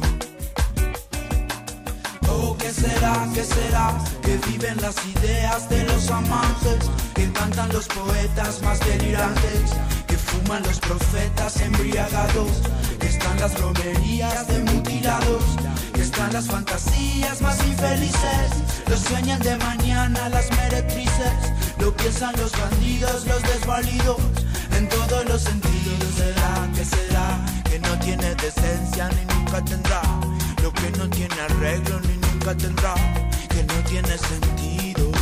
Oh, ¿qué será? Que viven las ideas de los amantes, que cantan los poetas más delirantes, que fuman los profetas embriagados, que están las romerías de mutilados, que están las fantasías más infelices, lo sueñan de mañana las meretrices, lo piensan los bandidos, los desvalidos, en todos los sentidos. ¿Será? Que no tiene decencia ni nunca tendrá, lo que no tiene arreglo ni nunca tendrá, que no tiene sentido.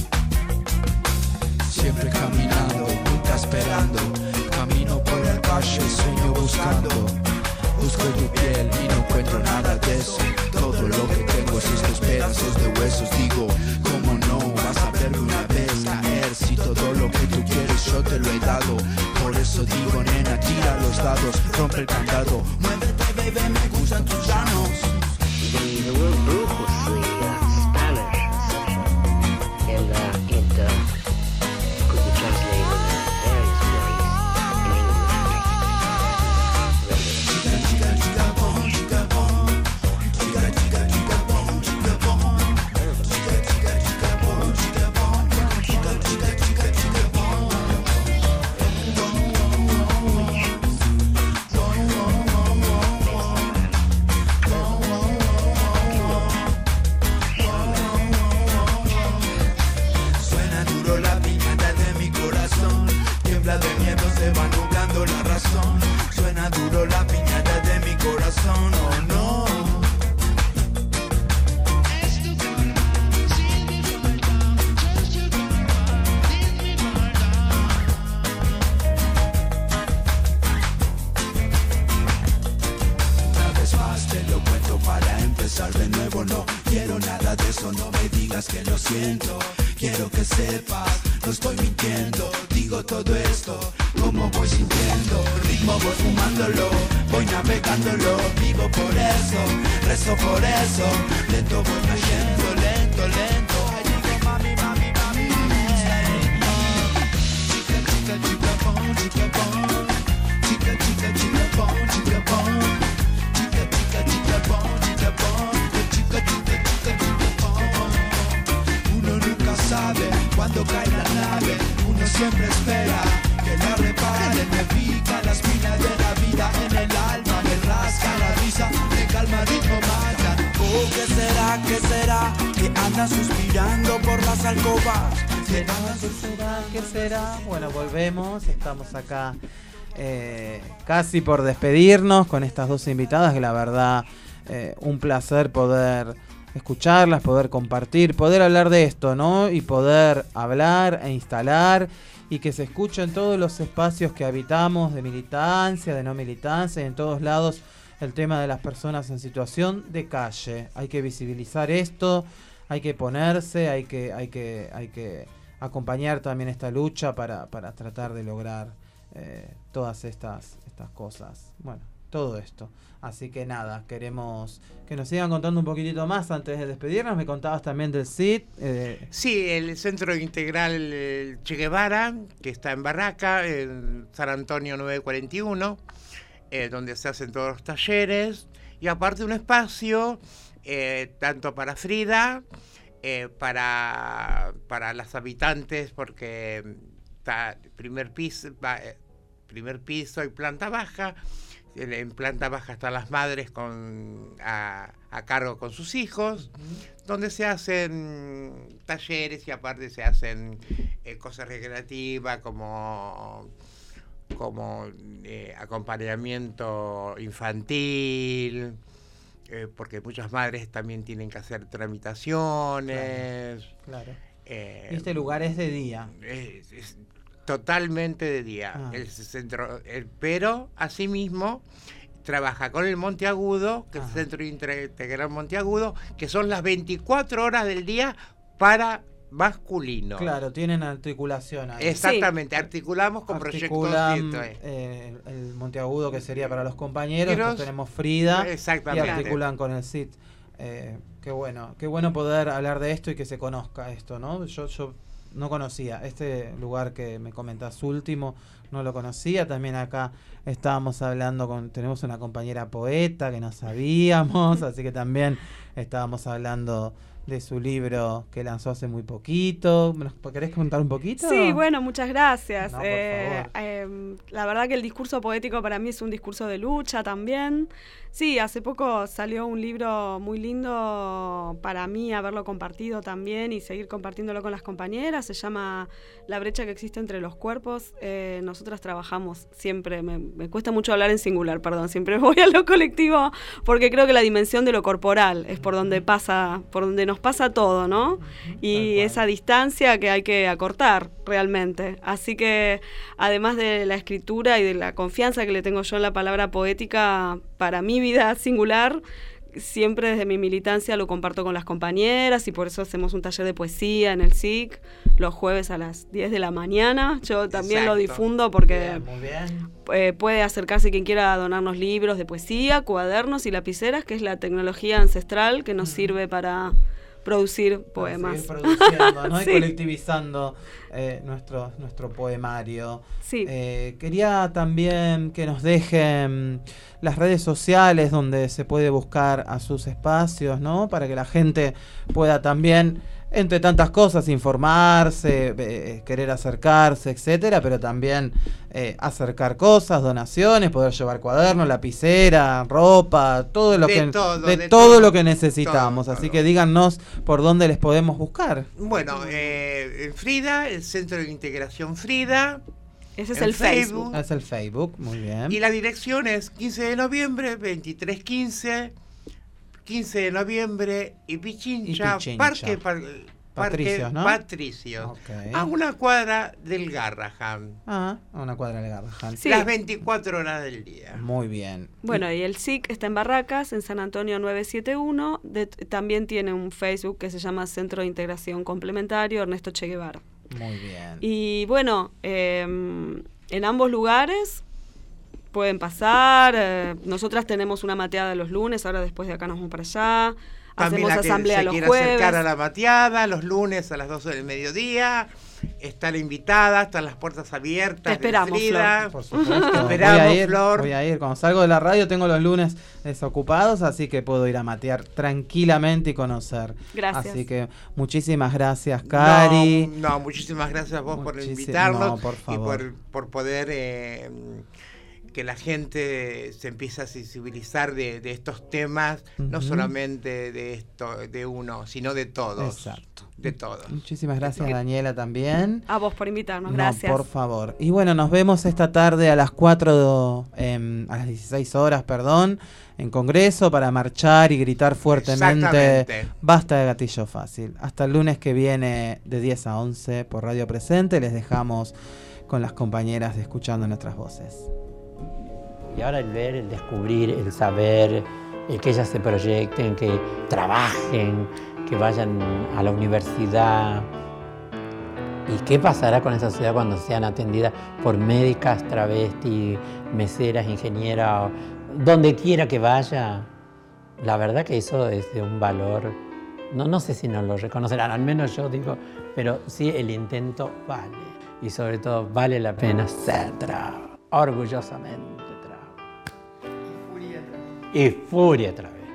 Siempre caminando, nunca esperando, camino por el calle, sueño buscando. Busco tu piel y no encuentro nada de eso. Todo lo que tengo es estos pedazos de huesos. Digo, ¿cómo no vas a verme una vez caer? Si todo lo que tú quieres yo te lo he dado. Por eso digo, nena, tira los dados, rompe el candado. Muévete, baby, me gustan tus llanos. The word brujo is Spanish, and it could be translated in various ways in English. Suena duro la piñata de mi corazón, tiembla de miedo, se va nublando la razón. Suena duro la piñata de mi corazón, oh no. Una vez más te lo cuento para empezar de nuevo. No quiero nada de eso, no me digas que lo siento. Quiero que sepas, no estoy mintiendo. Digo todo esto, como voy sintiendo. Ritmo voy fumándolo, voy navegándolo. Vivo por eso, rezo por eso. Lento voy cayendo, lento, lento. Ay, digo mami, mami, mami, mami. Chica, chica, chica, bon, chica, bon. Chica, chica, chica, bon, chica, bon. Chica, chica, chica, bon, chica, bon. Chica, chica, chica, chica, bon. Uno nunca sabe cuándo cae la nave. Uno siempre espera que la reparen. Me pica la espina de la vida en el alma. Me rasca la risa, me calma ritmo maya. Oh, ¿qué será, qué será? Que andan suspirando por las alcobas. ¿Qué será? Bueno, volvemos, estamos acá casi por despedirnos con estas dos invitadas que la verdad un placer poder escucharlas, poder compartir, poder hablar de esto, ¿no? Y poder hablar e instalar y que se escuche en todos los espacios que habitamos, de militancia, de no militancia, y en todos lados el tema de las personas en situación de calle. Hay que visibilizar esto, hay que ponerse, hay que acompañar también esta lucha para tratar de lograr todas estas cosas. Bueno, todo esto. Así que nada, queremos que nos sigan contando un poquitito más antes de despedirnos. Me contabas también del CIT. Sí, el Centro Integral Che Guevara, que está en Barraca, en San Antonio 941, donde se hacen todos los talleres. Y aparte un espacio, tanto para Frida, para las habitantes, porque está primer piso y planta baja. En planta baja están las madres a cargo con sus hijos, donde se hacen talleres y aparte se hacen cosas recreativas como acompañamiento infantil, porque muchas madres también tienen que hacer tramitaciones. Claro. Este lugar es de día. Es totalmente de día. El centro, pero asimismo trabaja con el Monteagudo, que es el Centro Integral Monteagudo, que son las 24 horas del día para masculino. Claro, tienen articulación ahí. Exactamente, sí. Articulamos con proyectos. El Monteagudo, que sería para los compañeros, después tenemos Frida, y articulan con el CIT. Qué bueno poder hablar de esto y que se conozca esto, ¿no? Yo no conocía este lugar que me comentás último, no lo conocía. También acá estábamos hablando tenemos una compañera poeta que no sabíamos, así que también estábamos hablando de su libro que lanzó hace muy poquito. ¿Querés contar un poquito? Sí, bueno, muchas gracias. No, por favor. La verdad que el discurso poético para mí es un discurso de lucha también. Sí, hace poco salió un libro muy lindo para mí haberlo compartido también y seguir compartiéndolo con las compañeras. Se llama La brecha que existe entre los cuerpos. Nosotras trabajamos siempre, me cuesta mucho hablar en singular, perdón, siempre voy a lo colectivo porque creo que la dimensión de lo corporal es por donde nos pasa todo, ¿no? Y esa distancia que hay que acortar realmente. Así que además de la escritura y de la confianza que le tengo yo en la palabra poética, para mi vida singular, siempre desde mi militancia lo comparto con las compañeras y por eso hacemos un taller de poesía en el SIC los jueves a las 10 de la mañana. Yo también lo difundo porque puede acercarse quien quiera a donarnos libros de poesía, cuadernos y lapiceras, que es la tecnología ancestral que nos sirve para producir poemas. Seguir produciendo, ¿no? Sí. Y colectivizando nuestro poemario. Sí. Quería también que nos dejen las redes sociales donde se puede buscar a sus espacios, ¿no? Para que la gente pueda también, entre tantas cosas, informarse, querer acercarse, etcétera, pero también acercar cosas, donaciones, poder llevar cuadernos, lapicera, ropa, todo lo lo que necesitamos. Así que díganos por dónde les podemos buscar. Bueno, en Frida, el Centro de Integración Frida. Ese es el Facebook. Es el Facebook, muy bien. Y la dirección es 15 de noviembre, 2315, 15 de noviembre y Pichincha. Parque Patricios, ¿no? Patricios. Okay. A una cuadra del Garrahan. A una cuadra del Garrahan. Sí. Las 24 horas del día. Muy bien. Bueno, y el SIC está en Barracas, en San Antonio 971. También tiene un Facebook que se llama Centro de Integración Complementario Ernesto Che Guevara. Muy bien. Y bueno, en ambos lugares pueden pasar. Nosotras tenemos una mateada los lunes, ahora después de acá nos vamos para allá. También Hacemos asamblea los quiere jueves. acercar a la mateada los lunes a las 12 del mediodía. Está la invitada, están las puertas abiertas. Te esperamos, Flor. Por supuesto. Te esperamos, Flor. Voy a ir. Cuando salgo de la radio tengo los lunes desocupados, así que puedo ir a matear tranquilamente y conocer. Gracias. Así que muchísimas gracias, Cari. No, muchísimas gracias a vos por invitarnos. No, por favor. Y por poder que la gente se empiece a sensibilizar de estos temas, no solamente de uno, sino de todos. Exacto. De todos. Muchísimas gracias, Daniela, también. A vos por invitarnos, gracias. Por favor. Y bueno, nos vemos esta tarde a las 4, a las 16 horas, en Congreso para marchar y gritar fuertemente basta de gatillo fácil. Hasta el lunes que viene de 10 a 11 por Radio Presente. Les dejamos con las compañeras de Escuchando Nuestras Voces. Y ahora el ver, el descubrir, el saber, el que ellas se proyecten, que trabajen, que vayan a la universidad. ¿Y qué pasará con esa sociedad cuando sean atendidas por médicas, travestis, meseras, ingenieras, donde quiera que vaya? La verdad que eso es de un valor, no sé si nos lo reconocerán, al menos yo digo, pero sí el intento vale. Y sobre todo vale la pena ser trabajo, orgullosamente. Y furia otra vez.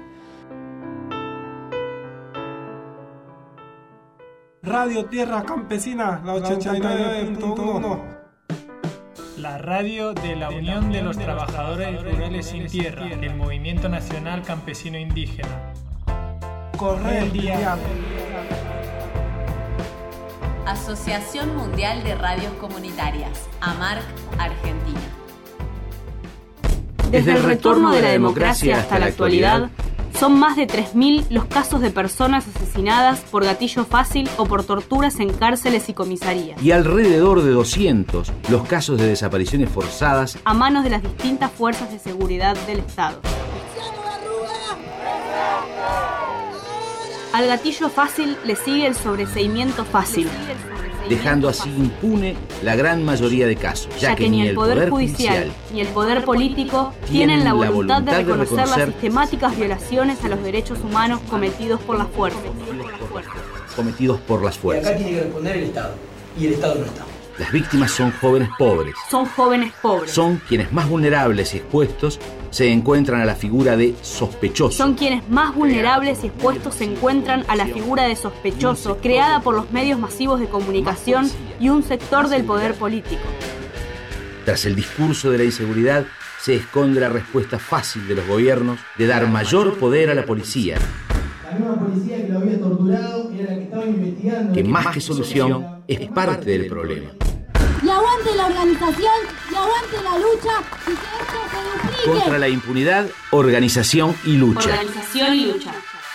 Radio Tierra Campesina, la 89.1. La radio de la Unión de los Trabajadores Rurales Sin Tierra, el Movimiento Nacional Campesino Indígena. Corre Dial. Asociación Mundial de Radios Comunitarias, AMARC, Argentina. Desde el retorno de la democracia hasta la actualidad, son más de 3.000 los casos de personas asesinadas por gatillo fácil o por torturas en cárceles y comisarías. Y alrededor de 200 los casos de desapariciones forzadas a manos de las distintas fuerzas de seguridad del Estado. Al gatillo fácil le sigue el sobreseimiento fácil, dejando así impune la gran mayoría de casos, ya que ni el Poder Judicial ni el Poder Político tienen la voluntad de reconocer las sistemáticas violaciones a los derechos humanos cometidos por las fuerzas. Y acá tiene que responder el Estado, y el Estado no está. Las víctimas son jóvenes pobres. Son quienes más vulnerables y expuestos se encuentran a la figura de sospechoso. Son quienes más vulnerables y expuestos se encuentran a la figura de sospechoso, creada por los medios masivos de comunicación y un sector del poder político. Tras el discurso de la inseguridad se esconde la respuesta fácil de los gobiernos de dar mayor poder a la policía. La misma policía que lo había torturado era la que estaba investigando. Que más que solución es parte del problema. Y aguante la organización, y aguante la lucha, y que esto se duplique. Contra la impunidad, organización y lucha. Organización y lucha.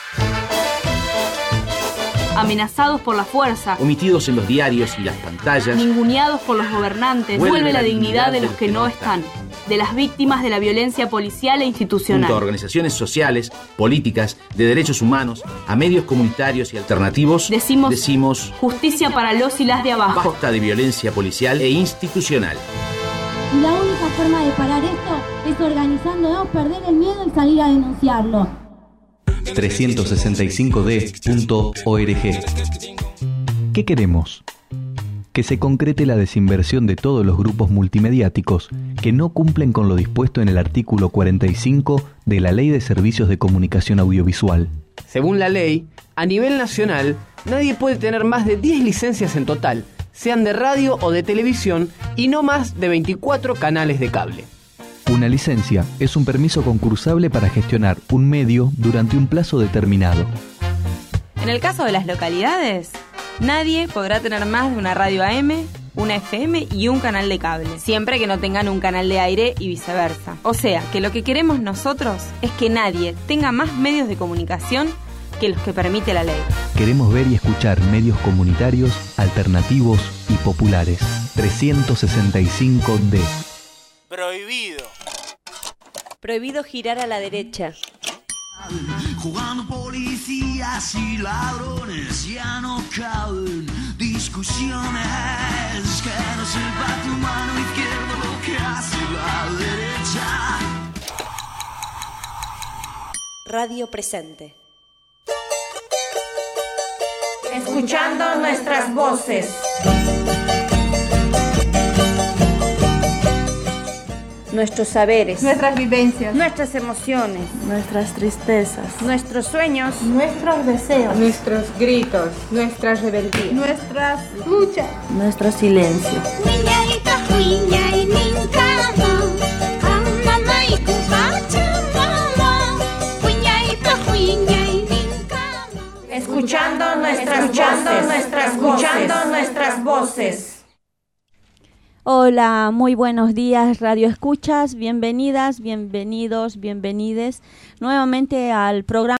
Amenazados por la fuerza, omitidos en los diarios y las pantallas, ninguneados por los gobernantes, vuelve la dignidad de los que no están, de las víctimas de la violencia policial e institucional. Junto a organizaciones sociales, políticas, de derechos humanos, a medios comunitarios y alternativos, decimos justicia para los y las de abajo. Basta de violencia policial e institucional. Y la única forma de parar esto es organizándonos, perder el miedo y salir a denunciarlo. 365d.org. ¿Qué queremos? Que se concrete la desinversión de todos los grupos multimediáticos que no cumplen con lo dispuesto en el artículo 45 de la Ley de Servicios de Comunicación Audiovisual. Según la ley, a nivel nacional, nadie puede tener más de 10 licencias en total, sean de radio o de televisión, y no más de 24 canales de cable. Una licencia es un permiso concursable para gestionar un medio durante un plazo determinado. En el caso de las localidades, nadie podrá tener más de una radio AM, una FM y un canal de cable, siempre que no tengan un canal de aire y viceversa. O sea, que lo que queremos nosotros es que nadie tenga más medios de comunicación que los que permite la ley. Queremos ver y escuchar medios comunitarios, alternativos y populares. 365D. Prohibido. Prohibido girar a la derecha. jugando policías y ladrones, ya no caben discusiones, que no sepa tu mano izquierda lo que hace la derecha. Radio Presente. Escuchando nuestras voces. Nuestros saberes, nuestras vivencias, nuestras emociones, nuestras tristezas, nuestros sueños, nuestros deseos, nuestros gritos, nuestras rebeldías, nuestras luchas, nuestro silencio. Escuchando nuestras voces. Hola, muy buenos días, Radio Escuchas, bienvenidas, bienvenidos, bienvenides nuevamente al programa